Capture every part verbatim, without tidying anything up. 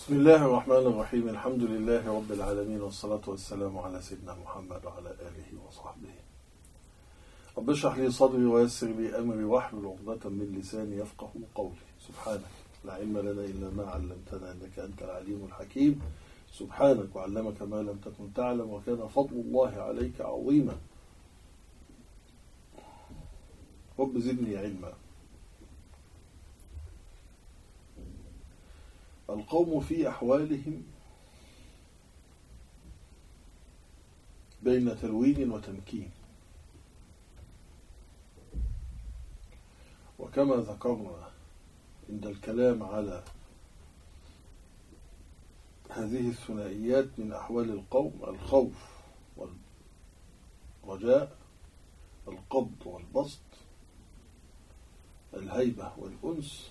بسم الله الرحمن الرحيم. الحمد لله رب العالمين، والصلاة والسلام على سيدنا محمد وعلى آله وصحبه. رب اشرح لي صدري ويسر لي أمري واحلل عقدة من لساني يفقه قولي. سبحانك لا علم لنا إلا ما علمتنا إنك أنت العليم الحكيم. سبحانك وعلمك ما لم تكن تعلم، وكان فضل الله عليك عظيما. رب زدني علما. القوم في أحوالهم بين تلوين وتمكين، وكما ذكرنا عند الكلام على هذه الثنائيات من أحوال القوم: الخوف والرجاء، القبض والبسط، الهيبة والأنس،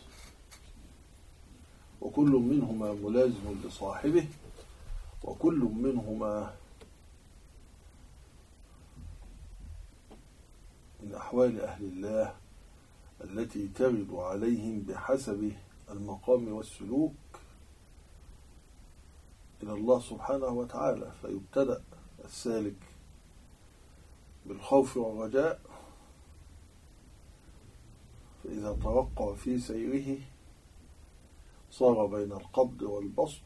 وكل منهما ملازم لصاحبه، وكل منهما من أحوال أهل الله التي ترد عليهم بحسب المقام والسلوك إلى الله سبحانه وتعالى. فيبتدأ السالك بالخوف والرجاء، فإذا ترقى في سيره صار بين القبض والبسط،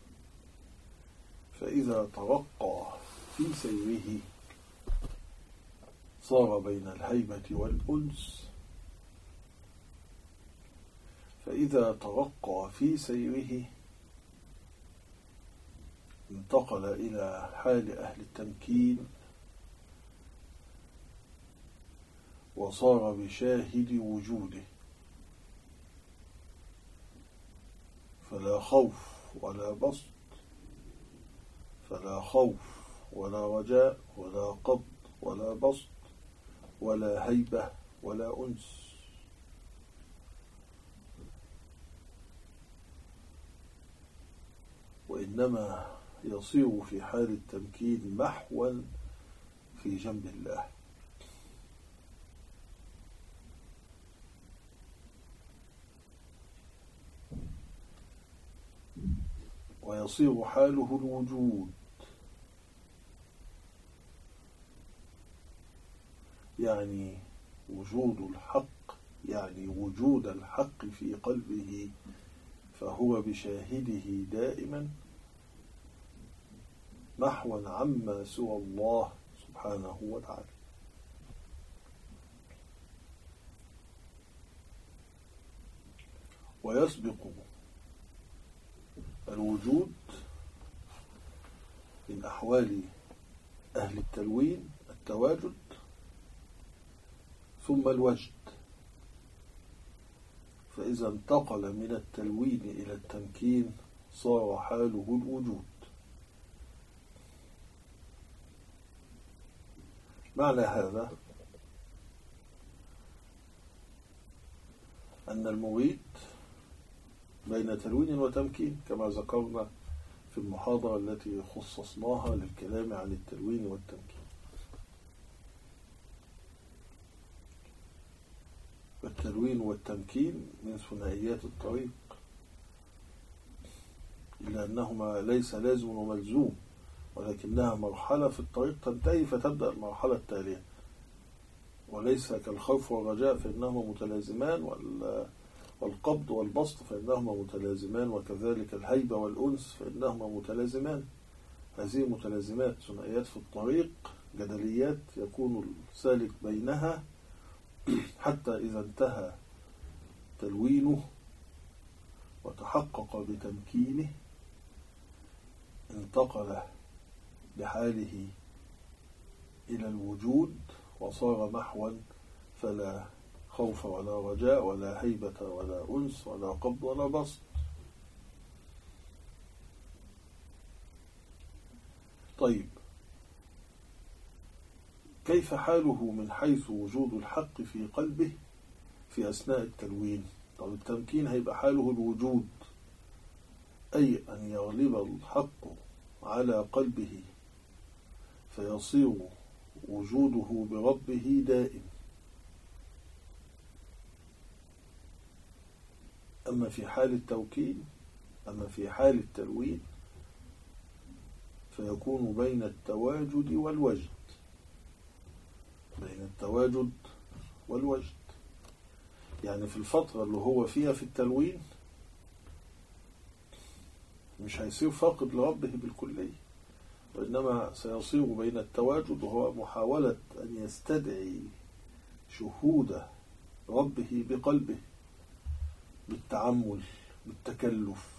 فإذا ترقى في سيره صار بين الهيبة والأنس، فإذا ترقى في سيره انتقل إلى حال أهل التمكين، وصار بشاهد وجوده، فلا خوف ولا بسط، فلا خوف ولا رجاء ولا قبض ولا بسط ولا هيبة ولا أنس. وإنما يصير في حال التمكين محوا في جنب الله. ويصير حاله الوجود، يعني وجود الحق، يعني وجود الحق في قلبه، فهو بشاهده دائما محوا عما سوى الله سبحانه وتعالى. ويسبق الوجود من أحوال أهل التلوين التواجد، ثم الوجد، فإذا انتقل من التلوين إلى التمكين صار حاله الوجود. معنى هذا أن المريد بين تلوين وتمكين، كما ذكرنا في المحاضرة التي خصصناها للكلام عن التلوين والتمكين. والتلوين والتمكين من ثنائيات الطريق، إلا أنهما ليس لازم وملزوم، ولكنها مرحلة في الطريق تنتهي فتبدأ المرحلة التالية، وليس كالخوف والرجاء فإنهما متلازمان، والقبض والبسط فإنهما متلازمان، وكذلك الهيبة والأنس فإنهما متلازمان. هذه متلازمات ثنائيات في الطريق، جدليات يكون السالك بينها حتى إذا انتهى تلوينه وتحقق بتمكينه انتقل بحاله إلى الوجود، وصار محوا، فلا خوف ولا رجاء ولا هيبة ولا أنس ولا قبض ولا بسط. طيب، كيف حاله من حيث وجود الحق في قلبه في أثناء التلوين؟ طب التمكين هيبقى حاله الوجود، أي أن يغلب الحق على قلبه فيصير وجوده بربه دائم. أما في حال التوكيل أما في حال التلوين فيكون بين التواجد والوجد، بين التواجد والوجد. يعني في الفترة اللي هو فيها في التلوين مش هيصير فاقد لربه بالكلية، وإنما سيصير بين التواجد وهو محاولة أن يستدعي شهود ربه بقلبه بالتعمل بالتكلف.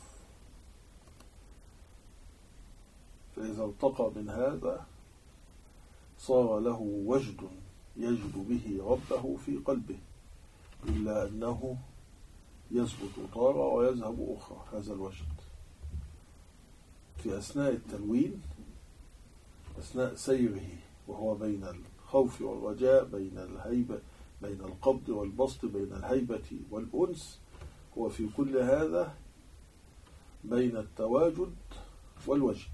فإذا ارتقى من هذا صار له وجد يجد به ربه في قلبه، إلا أنه يثبت تارة ويذهب أخرى هذا الوجد. في أثناء التلوين، أثناء سيره وهو بين الخوف والرجاء، بين الهيبة، بين القبض والبسط، بين الهيبة والأنس، هو في كل هذا بين التواجد والوجد.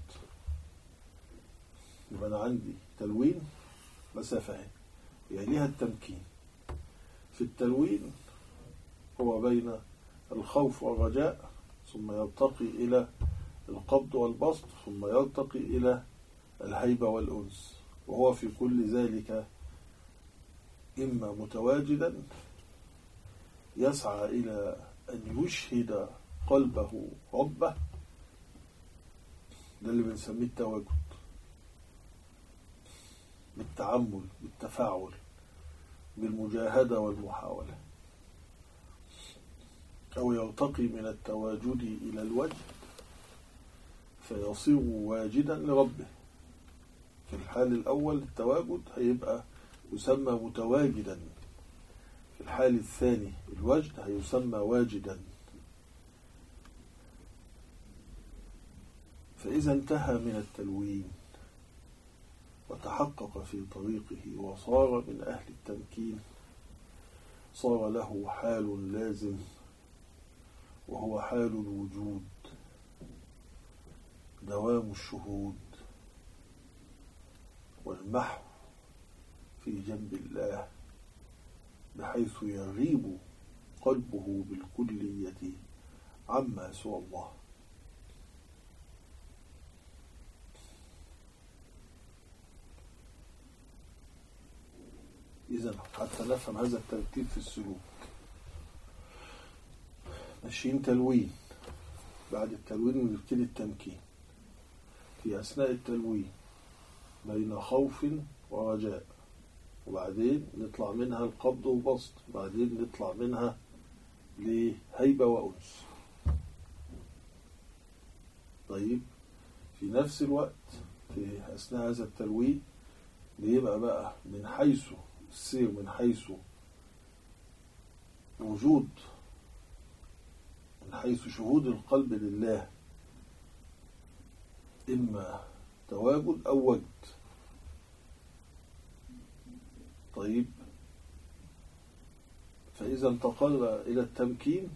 يبقى أنا عندي تلوين مسافة يليها التمكين. في التلوين هو بين الخوف والرجاء، ثم يرتقي إلى القبض والبسط، ثم يرتقي إلى الهيبة والأنس، وهو في كل ذلك إما متواجدا يسعى إلى أن يشهد قلبه ربه، ده اللي بنسميه التواجد، بالتعمل بالتفاعل بالمجاهدة والمحاولة، أو يرتقي من التواجد إلى الوجد فيصير واجدا لربه. في الحال الأول التواجد هيبقى يسمى متواجدا، في الحال الثاني الوجد هيسمى واجدا. فإذا انتهى من التلوين وتحقق في طريقه وصار من أهل التمكين، صار له حال لازم وهو حال الوجود، دوام الشهود والمحو في جنب الله، بحيث يغيب قلبه بالكلية عما سوى الله. إذن حتى نفهم هذا الترتيب في السلوك، ماشيين تلوين، بعد التلوين نبتدي التمكين. في أثناء التلوين بين خوف ورجاء، وبعدين نطلع منها القبض وبسط، وبعدين نطلع منها لهيبة وأنس. طيب في نفس الوقت في أثناء هذا التلوين بيبقى بقى من حيث السير، من حيث وجود، من حيث شهود القلب لله، إما تواجد أو وجد. طيب فإذا انتقل إلى التمكين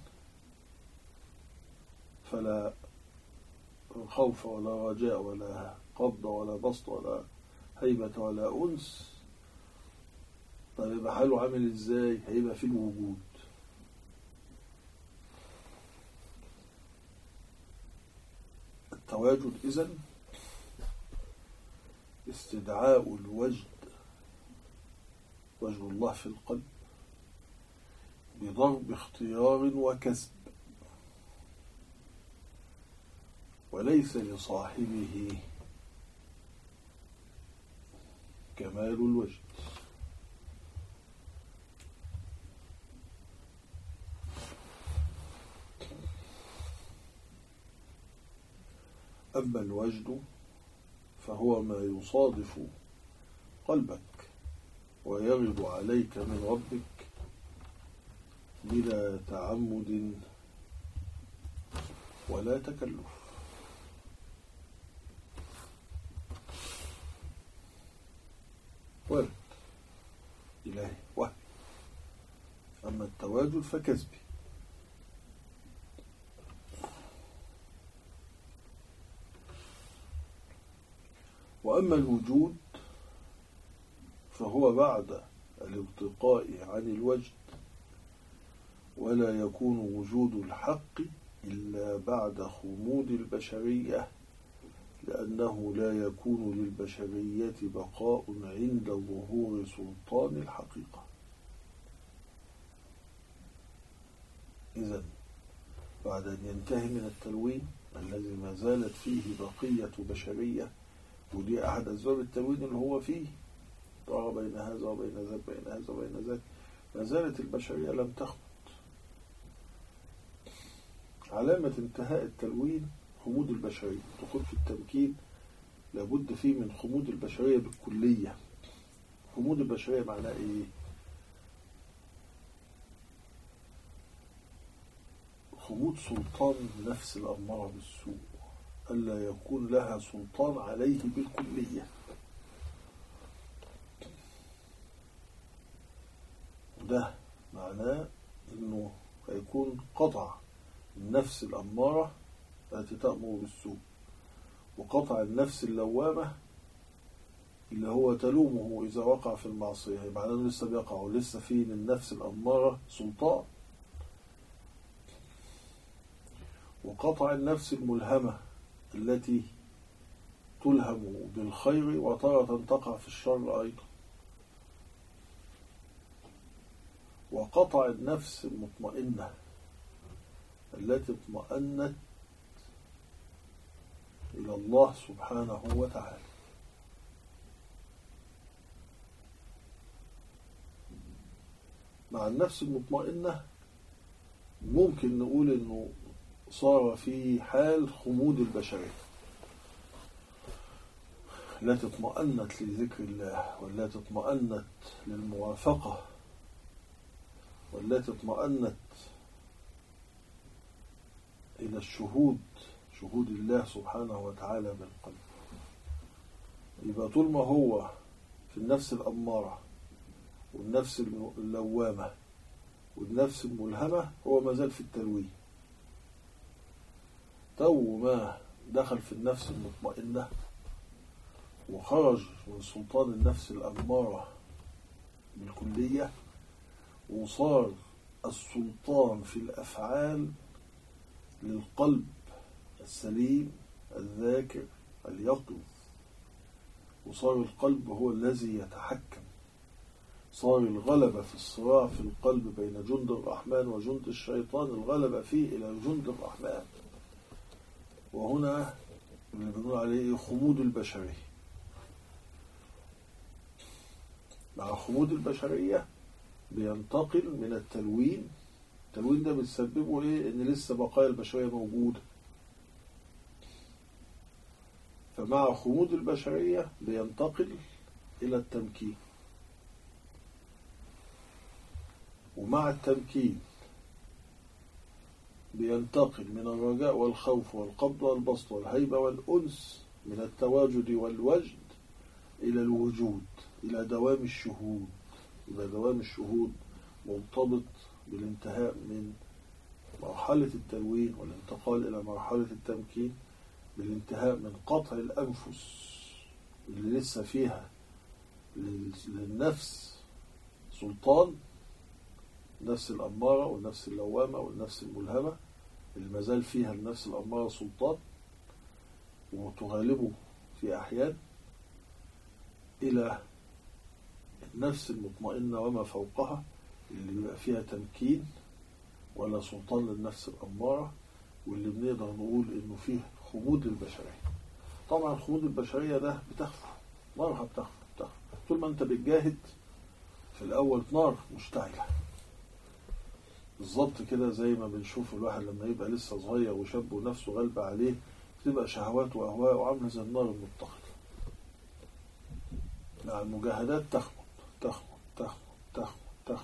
فلا خوف ولا رجاء ولا قبض ولا بسط ولا هيبة ولا أنس. طيب يبقى حاله عامل إزاي؟ هيبقى في الوجود. التواجد إذن استدعاء الوجد، وجد الله في القلب، بضرب اختيار وكسب، وليس لصاحبه كمال الوجد. أما الوجد فهو ما يصادف قلبك ويغض عليك من ربك بلا تعمد ولا تكلف. ورد إلهي وهي. أما التواجد فكسبي. وأما الوجود فهو بعد الارتقاء عن الوجد، ولا يكون وجود الحق إلا بعد خمود البشرية، لأنه لا يكون للبشرية بقاء عند ظهور سلطان الحقيقة. إذن بعد أن ينتهي من التلوين الذي ما زالت فيه بقية بشرية، ودي أحد أسباب التلوين اللي هو فيه طار بين هذا وبين ذاك بين هذا وبين ذاك، ما زالت البشرية لم تخمد. علامة انتهاء التلوين خمود البشرية. دخول في التمكين لابد فيه من خمود البشرية بالكلية. خمود البشرية معناه إيه؟ خمود سلطان النفس الأمارة بالسوء، ألا يكون لها سلطان عليه بالكلية. ده معناه أنه هيكون قطع النفس الأمارة التي تأمر بالسوء، وقطع النفس اللوامة اللي هو تلومه إذا وقع في المعصية، معناه أنه لسه بيقع ولسه فيه للنفس الأمارة سلطان. وقطع النفس الملهمة التي تلهم بالخير وتارة تقع في الشر أيضا. وقطع النفس المطمئنة التي اطمأنت إلى الله سبحانه وتعالى. مع النفس المطمئنة ممكن نقول إنه صار في حال خمود البشرية التي اطمأنت لذكر الله، والتي اطمأنت للموافقة، والتي اطمأنت إلى الشهود، شهود الله سبحانه وتعالى بالقلب. يبقى طول ما هو في النفس الأمارة والنفس اللوامة والنفس الملهمة هو ما زال في التلوين. تو ما دخل في النفس المطمئنة وخرج من سلطان النفس الأمارة بالكلية، وصار السلطان في الأفعال للقلب السليم الذاكر اليقظ، وصار القلب هو الذي يتحكم. صار الغلبة في الصراع في القلب بين جند الرحمن وجند الشيطان، الغلبة فيه إلى جند الرحمن. وهنا اللي بنقول عليه خمود البشرية. مع خمود البشرية بينتقل من التلوين. التلوين ده بتسببه ايه؟ ان لسه بقايا البشرية موجودة. فمع خمود البشرية بينتقل الى التمكين، ومع التمكين بينتقل من الرجاء والخوف والقبض والبسط والهيبة والأنس، من التواجد والوجد إلى الوجود، إلى دوام الشهود. يبقى دوام الشهود مرتبط بالانتهاء من مرحلة التلوين والانتقال إلى مرحلة التمكين، بالانتهاء من قطع الأنفس اللي لسه فيها للنفس سلطان، النفس الأمارة والنفس اللوامة والنفس الملهمة اللي مازال فيها النفس الأمارة سلطان وتغالبه في أحيان، إلى النفس المطمئنة وما فوقها اللي بيبقى فيها تمكين ولا سلطان للنفس الأمارة، واللي بنقدر نقول إنه فيه خمود البشرية. طبعا خمود البشرية ده بتخفى، نارها بتخفى بتخفى طول ما أنت بتجاهد. في الأول نار مشتعلة بالظبط كده، زي ما بنشوف الواحد لما يبقى لسه صغير وشاب ونفسه غالبة عليه، بتبقى شهوات وأهواء وعاملة زي النار المتقدة. مع المجاهدات تخمد تخمد تخمد تخمد تخمد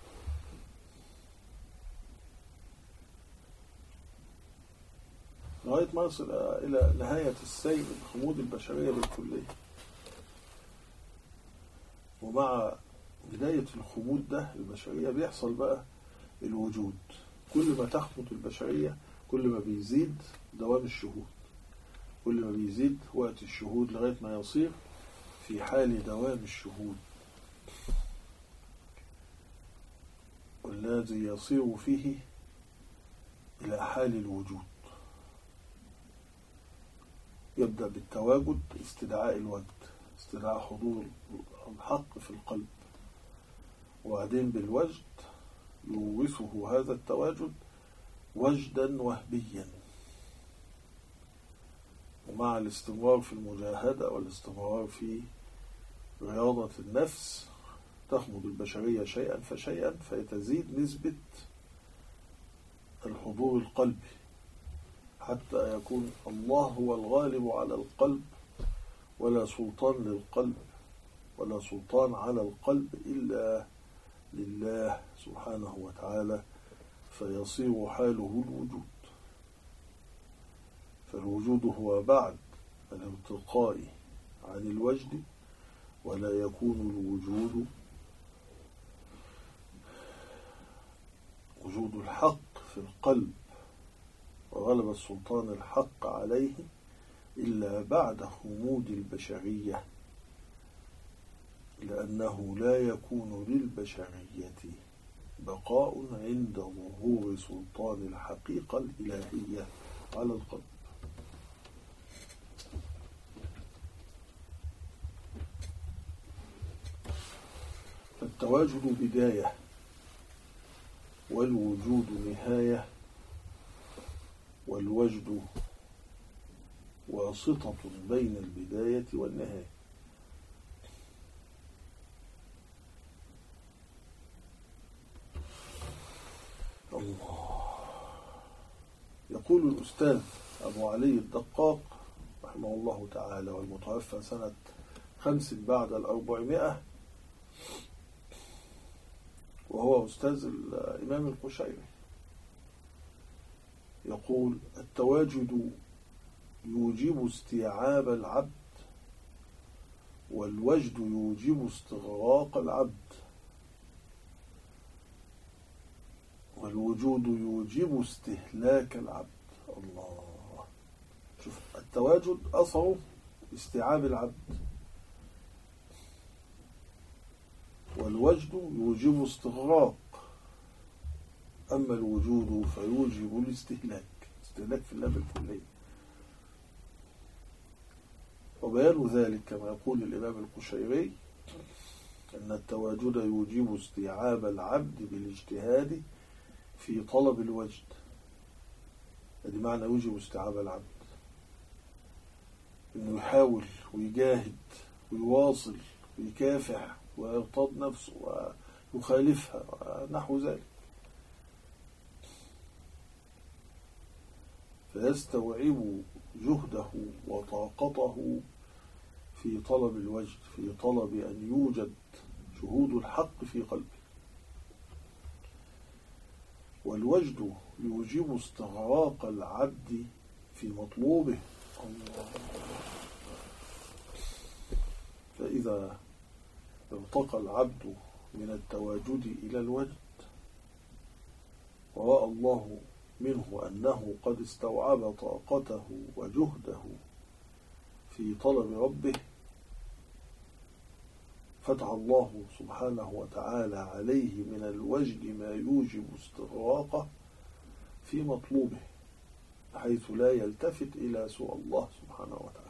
لغاية ما يصل إلى نهاية السير من خمود البشرية بالكلية. ومع بداية الخمود ده البشرية بيحصل بقى الوجود. كل ما تخمد البشرية كل ما بيزيد دوام الشهود، كل ما بيزيد وقت الشهود لغاية ما يصير في حال دوام الشهود، والذي يصير فيه إلى حال الوجود. يبدأ بالتواجد، استدعاء الوجد، استدعاء حضور الحق في القلب، وبعدين بالوجد يورثه هذا التواجد وجدا وهبيا، ومع الاستمرار في المجاهدة والاستمرار في رياضة النفس تخمد البشرية شيئا فشيئا، فيتزيد نسبة الحضور القلبي حتى يكون الله هو الغالب على القلب، ولا سلطان للقلب ولا سلطان على القلب إلا لله سبحانه وتعالى، فيصير حاله الوجود. فالوجود هو بعد الارتقاء عن الوجد، ولا يكون الوجود وجود الحق في القلب وغلب السلطان الحق عليه إلا بعد خمود البشرية، لأنه لا يكون للبشرية بقاء عند ظهور سلطان الحقيقة الإلهية على القلب. التواجد بداية والوجود نهاية، والوجد واسطة بين البداية والنهاية. الله. يقول الأستاذ أبو علي الدقاق رحمه الله تعالى، والمتوفى سنة خمس بعد الأربعمائة، وهو أستاذ الإمام القشيري، يقول: التواجد يوجب استيعاب العبد، والوجد يوجب استغراق العبد، والوجود يوجب استهلاك العبد. الله. شوف، التواجد أثره استيعاب العبد، والوجد يوجب استغراق، أما الوجود فيوجب الاستهلاك، استهلاك في اللام الكلية. وبيان ذلك كما يقول الإمام القشيري أن التواجد يوجب استيعاب العبد بالاجتهاد في طلب الوجد. هذا معنى يوجب استيعاب العبد، إنه يحاول ويجاهد ويواصل ويكافح ويرتض نفسه ويخالفها ونحو ذلك، فيستوعب جهده وطاقته في طلب الوجد، في طلب أن يوجد شهود الحق في قلبه. والوجد يوجب استغراق العبد في مطلوبه. فإذا ارتقى العبد من التواجد إلى الوجد، ورأى الله منه أنه قد استوعب طاقته وجهده في طلب ربه، فتح الله سبحانه وتعالى عليه من الوجد ما يوجب استغراقه في مطلوبه، حيث لا يلتفت إلى سوى الله سبحانه وتعالى.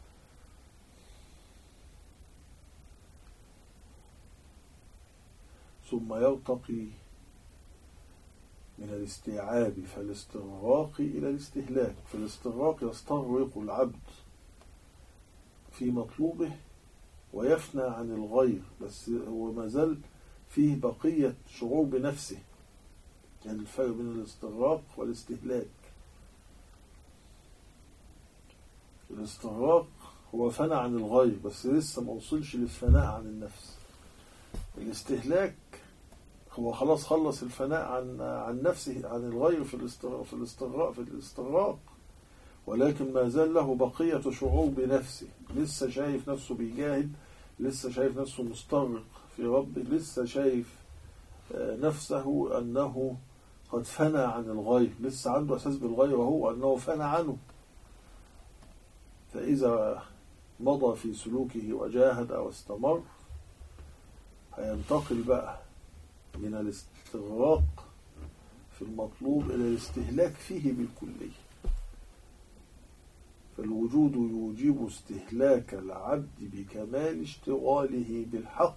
ثم يرتقي من الاستيعاب فالاستغراق إلى الاستهلاك. فالاستغراق يستغرق العبد في مطلوبه ويفنى عن الغير، بس هو ما زال فيه بقية شعور بنفسه، يعني الفرق بين الاستغراق والاستهلاك. الاستغراق هو فنى عن الغير بس لسه ما وصلش للفناء عن النفس. الاستهلاك هو خلاص خلص الفناء عن عن نفسه عن الغير في الاستغراق في الاستغراق في الاستغراق ولكن ما زال له بقية شعور بنفسه، لسه شايف نفسه بيجاهد، لسه شايف نفسه مستغرق في ربه، لسه شايف نفسه أنه قد فنى عن الغير، لسه عنده أساس بالغير وهو أنه فنى عنه. فإذا مضى في سلوكه وجاهد واستمر، هينتقل بقى من الاستغراق في المطلوب إلى الاستهلاك فيه بالكلية. فالوجود يوجب استهلاك العبد بكمال اشتغاله بالحق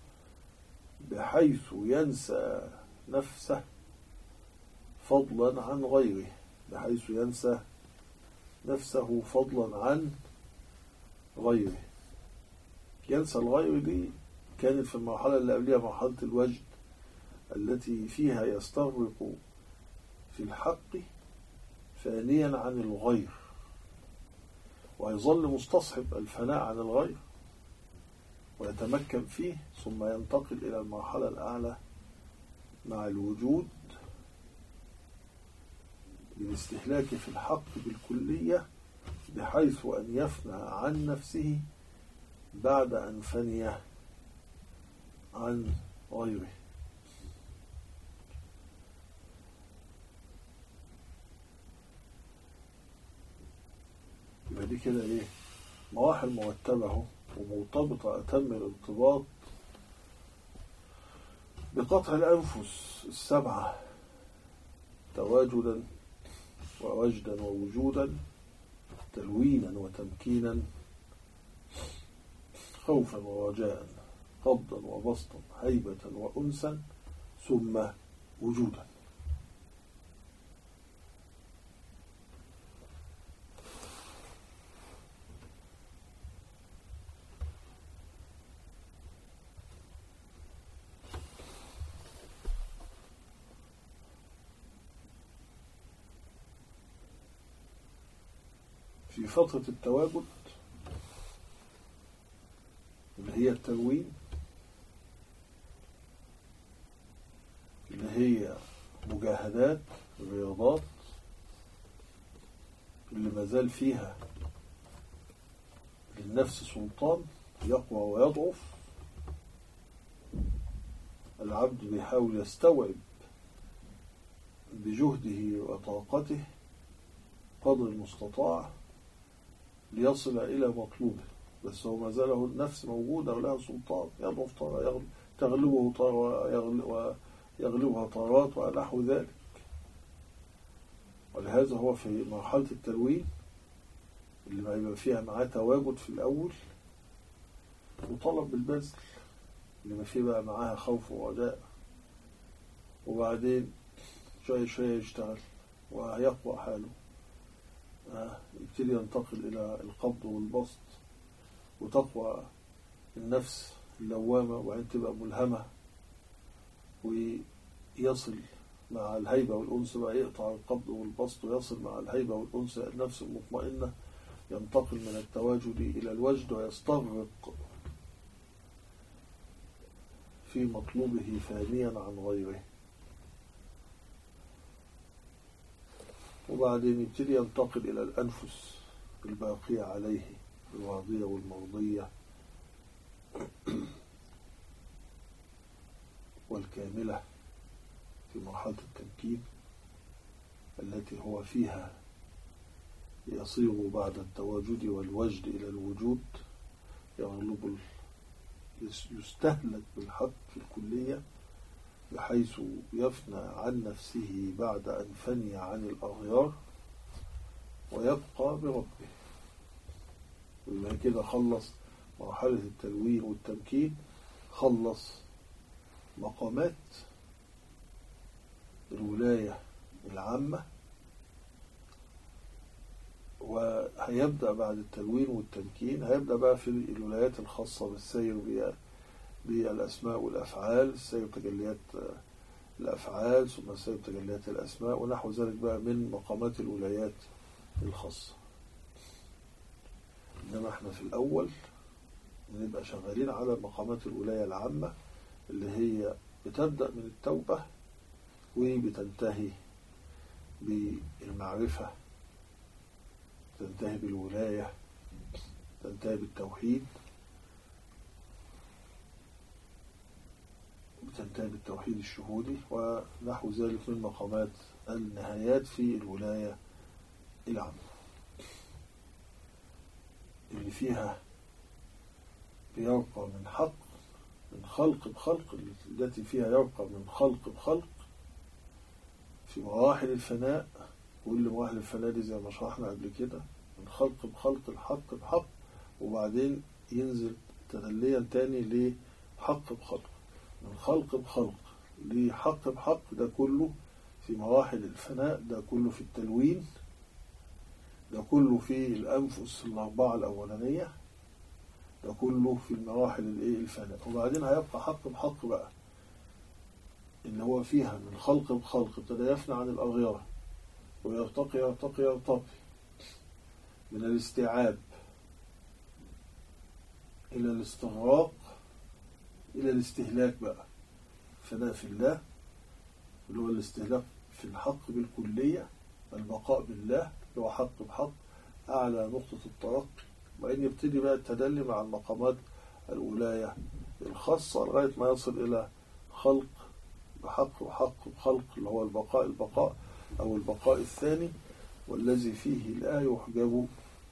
بحيث ينسى نفسه فضلا عن غيره، بحيث ينسى نفسه فضلا عن غيره. ينسى الغير دي كانت في المرحلة اللي قبلها مرحلة الوجد التي فيها يستغرق في الحق فانيا عن الغير، ويظل مستصحب الفناء عن الغير ويتمكن فيه، ثم ينتقل إلى المرحلة الأعلى مع الوجود بالاستهلاك في الحق بالكلية بحيث أن يفنى عن نفسه بعد أن فني عن غيره. يبقى دي كده ايه؟ مراحل مرتبة ومرتبطة أتم الارتباط بقطع الأنفس السبعة تواجدا ووجدا ووجودا، تلوينا وتمكينا، خوفا ورجاء، قبضا وبسطا، هيبة وأنسا، ثم وجودا. في فترة التواجد اللي هي التلوين، اللي هي مجاهدات رياضات اللي مازال فيها للنفس سلطان، يقوى ويضعف، العبد بيحاول يستوعب بجهده وطاقته قدر المستطاع ليصل إلى مطلوبه، بس هو ما زاله النفس موجودة ولها سلطان، يضعف طارة، تغلبه طارة ويغلبها طارات ونحو ذلك. ولهذا هو في مرحلة التلوين اللي ما يبقى فيها معاه تواجد في الأول وطلب بالبذل، اللي ما فيه بقى معاها خوف ورجاء، وبعدين شوية شوية يشتغل ويقوى حاله، يبتدي ينتقل إلى القبض والبسط، وتقوى النفس اللوامة وبعدين تبقى ملهمة، ويصل مع الهيبة والأنس بقى يقطع القبض والبسط ويصل مع الهيبة والأنس النفس المطمئنة، ينتقل من التواجد إلى الوجد ويستغرق في مطلوبه فانيا عن غيره، وبعدين يبتدي ينتقل إلى الأنفس الباقية عليه الراضية والمرضية والكاملة في مرحلة التمكين التي هو فيها يصير بعد التواجد والوجد إلى الوجود، يغلب يستهلك بالحق في الكلية بحيث يفنى عن نفسه بعد أن فني عن الأغيار ويبقى بربه. وإذا كده خلص مرحلة التلوين والتمكين، خلص مقامات الولاية العامة، وهيبدأ بعد التلوين والتمكين هيبدأ بقى في الولايات الخاصة بالسير بالأسماء والأفعال، السير تجليات الأفعال ثم سير تجليات الأسماء ونحو ذلك بقى من مقامات الولايات الخاصة. إنما احنا في الأول نبقى شغالين على مقامات الولاية العامة اللي هي بتبدأ من التوبة وبتنتهي بالمعرفة، تنتهي بالولاية، تنتهي بالتوحيد، تنتهي بالتوحيد الشهودي ونحو ذلك من مقامات النهايات في الولاية العامة اللي فيها بيرقى من حق من خلق بخلق، التي فيها يرقى من خلق بخلق في مراحل الفناء. كل مراحل الفناء دي زي ما شرحنا قبل كده من خلق بخلق الحق بحق، وبعدين ينزل تدليا تاني لحق بخلق، من خلق بخلق لحق بحق. ده كله في مراحل الفناء، ده كله في التلوين، ده كله في الأنفس الأربعة الأولانية، ده كله في المراحل الفناء. وبعدين هيبقى حق بحق بقى اللي هو فيها من خلق بخلق ابتدى يفنى عن الأغيار ويرتقي يرتقي يرتقي من الاستيعاب إلى الاستغراق إلى الاستهلاك بقى. فناء في الله اللي هو الاستهلاك في الحق بالكلية، البقاء بالله اللي هو حق بحق أعلى نقطة الترقي. وبعدين يبتدي بقى التدلي مع المقامات الولاية الخاصة لغاية ما يصل إلى خلق بحق وحق بخلق اللي هو البقاء البقاء أو البقاء الثاني، والذي فيه لا يحجب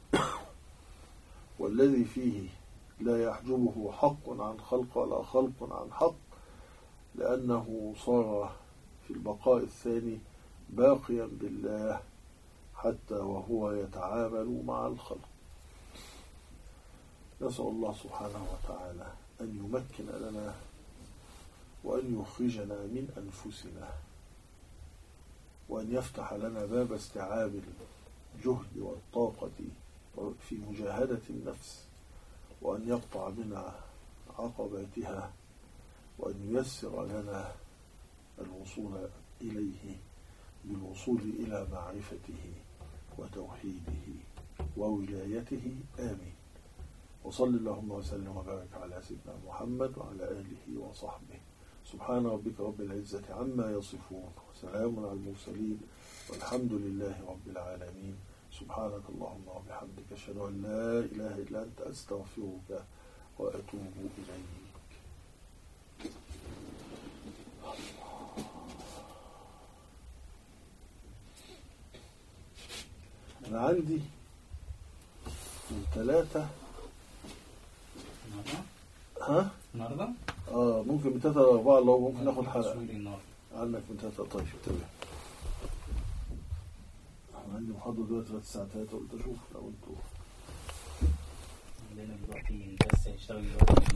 والذي فيه لا يحجبه حق عن خلق ولا خلق عن حق، لأنه صار في البقاء الثاني باقيا بالله حتى وهو يتعامل مع الخلق. نسأل الله سبحانه وتعالى أن يمكن لنا وأن يخرجنا من أنفسنا، وأن يفتح لنا باب استيعاب الجهد والطاقة في مجاهدة النفس، وأن يقطع بنا عقباتها، وأن ييسر لنا الوصول إليه بالوصول إلى معرفته وتوحيده وولايته. آمين. وصل اللهم وسلم وبارك على سيدنا محمد وعلى آله وصحبه. سبحان ربك رب العزة عما يصفون، وسلام على المرسلين، والحمد لله رب العالمين. سبحانك اللهم وبحمدك، أشهد أن لا إله إلا أنت، أستغفرك وأتوب إليك. أنا عندي من ثلاثة ها؟ النهارده؟ اه ممكن من ثلاثة لأربعة، لو ممكن ناخد حلقة عنك من ثلاثة. طيب تمام. أنا عندي محاضرة دلوقتي ثلاث ساعات، قلت أشوف لو أنتوا عندنا دلوقتي بس هيشتغل دلوقتي.